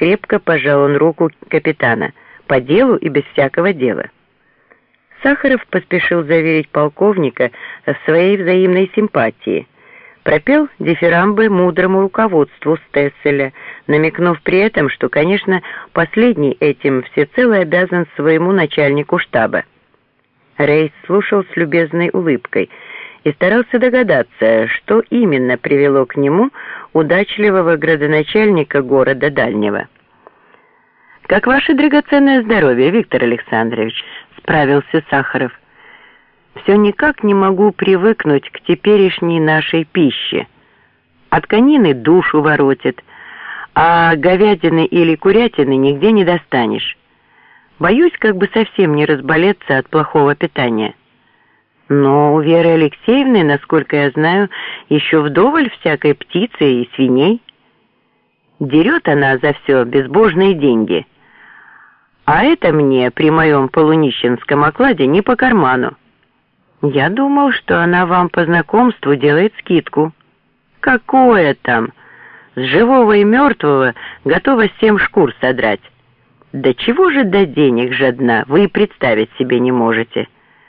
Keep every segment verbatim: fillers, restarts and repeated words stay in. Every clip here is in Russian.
крепко пожал он руку капитана, по делу и без всякого дела. Сахаров поспешил заверить полковника в своей взаимной симпатии, пропел дифирамбы мудрому руководству Стесселя, намекнув при этом, что, конечно, последний этим всецело обязан своему начальнику штаба. Рейс слушал с любезной улыбкой и старался догадаться, что именно привело к нему удачливого градоначальника города Дальнего. «Как ваше драгоценное здоровье, Виктор Александрович?» — справился Сахаров. «Все никак не могу привыкнуть к теперешней нашей пище. От конины душу воротит, а говядины или курятины нигде не достанешь. Боюсь, как бы совсем не разболеться от плохого питания. Но у Веры Алексеевны, насколько я знаю, еще вдоволь всякой птицы и свиней. Дерет она за все безбожные деньги. А это мне при моем полунищенском окладе не по карману. Я думал, что она вам по знакомству делает скидку. Какое там? С живого и мертвого готова семь шкур содрать. Да чего же до денег жадна, вы и представить себе не можете.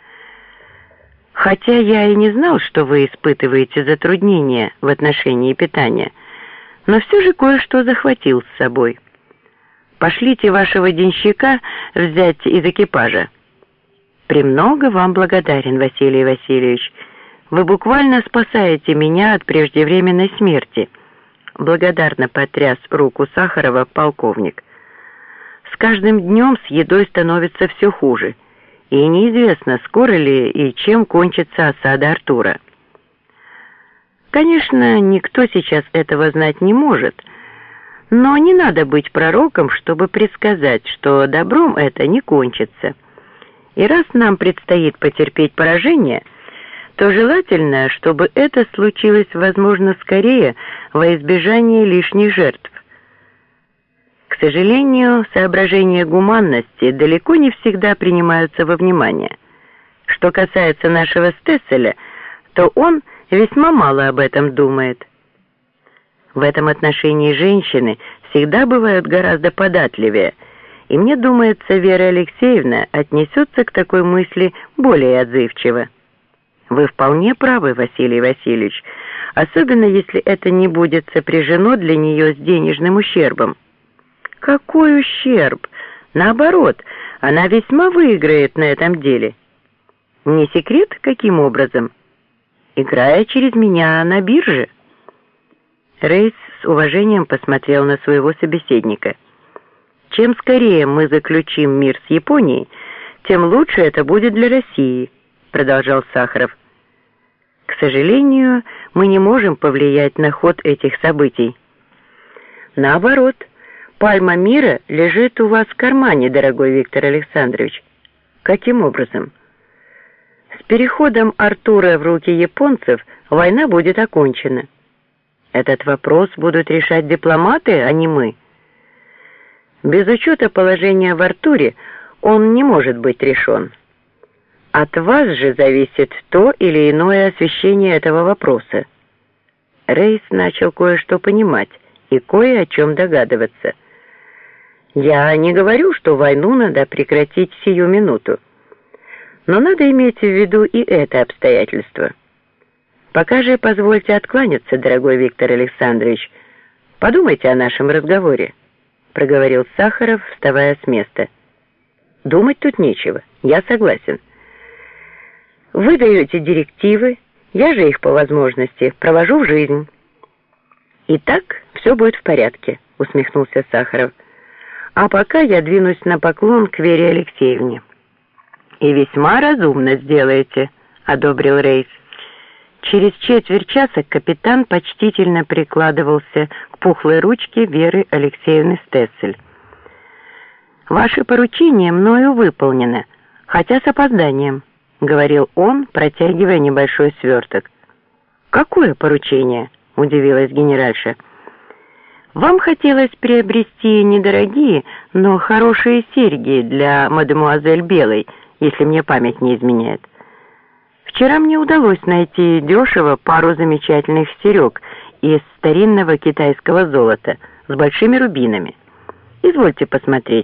Хотя я и не знал, что вы испытываете затруднения в отношении питания, но все же кое-что захватил с собой. Пошлите вашего денщика взять из экипажа. «Премного вам благодарен, Василий Васильевич. Вы буквально спасаете меня от преждевременной смерти», — благодарно потряс руку Сахарова полковник. «С каждым днем с едой становится все хуже, и неизвестно, скоро ли и чем кончится осада Артура. Конечно, никто сейчас этого знать не может, но не надо быть пророком, чтобы предсказать, что добром это не кончится. И раз нам предстоит потерпеть поражение, то желательно, чтобы это случилось, возможно, скорее во избежание лишних жертв. К сожалению, соображения гуманности далеко не всегда принимаются во внимание. Что касается нашего Стесселя, то он весьма мало об этом думает. В этом отношении женщины всегда бывают гораздо податливее, и мне думается, Вера Алексеевна отнесется к такой мысли более отзывчиво. Вы вполне правы, Василий Васильевич, особенно если это не будет сопряжено для нее с денежным ущербом. Какой ущерб? Наоборот, она весьма выиграет на этом деле. Не секрет, каким образом? Играя через меня на бирже. Рейс с уважением посмотрел на своего собеседника. Чем скорее мы заключим мир с Японией, тем лучше это будет для России, продолжал Сахаров. К сожалению, мы не можем повлиять на ход этих событий. Наоборот, пальма мира лежит у вас в кармане, дорогой Виктор Александрович. Каким образом? С переходом Артура в руки японцев война будет окончена. Этот вопрос будут решать дипломаты, а не мы. Без учета положения в Артуре он не может быть решен. От вас же зависит то или иное освещение этого вопроса. Рейс начал кое-что понимать и кое о чем догадываться. Я не говорю, что войну надо прекратить сию минуту, но надо иметь в виду и это обстоятельство. Пока же позвольте откланяться, дорогой Виктор Александрович. Подумайте о нашем разговоре, проговорил Сахаров, вставая с места. Думать тут нечего, я согласен. Вы даете директивы, я же их по возможности провожу в жизнь. И так все будет в порядке, усмехнулся Сахаров. А пока я двинусь на поклон к Вере Алексеевне. И весьма разумно сделаете, одобрил Рейс. Через четверть часа капитан почтительно прикладывался к пухлой ручке Веры Алексеевны Стессель. «Ваше поручение мною выполнено, хотя с опозданием», — говорил он, протягивая небольшой сверток. «Какое поручение?» — удивилась генеральша. «Вам хотелось приобрести недорогие, но хорошие серьги для мадемуазель Белой, если мне память не изменяет. Вчера мне удалось найти дешево пару замечательных серег из старинного китайского золота с большими рубинами. Извольте посмотреть.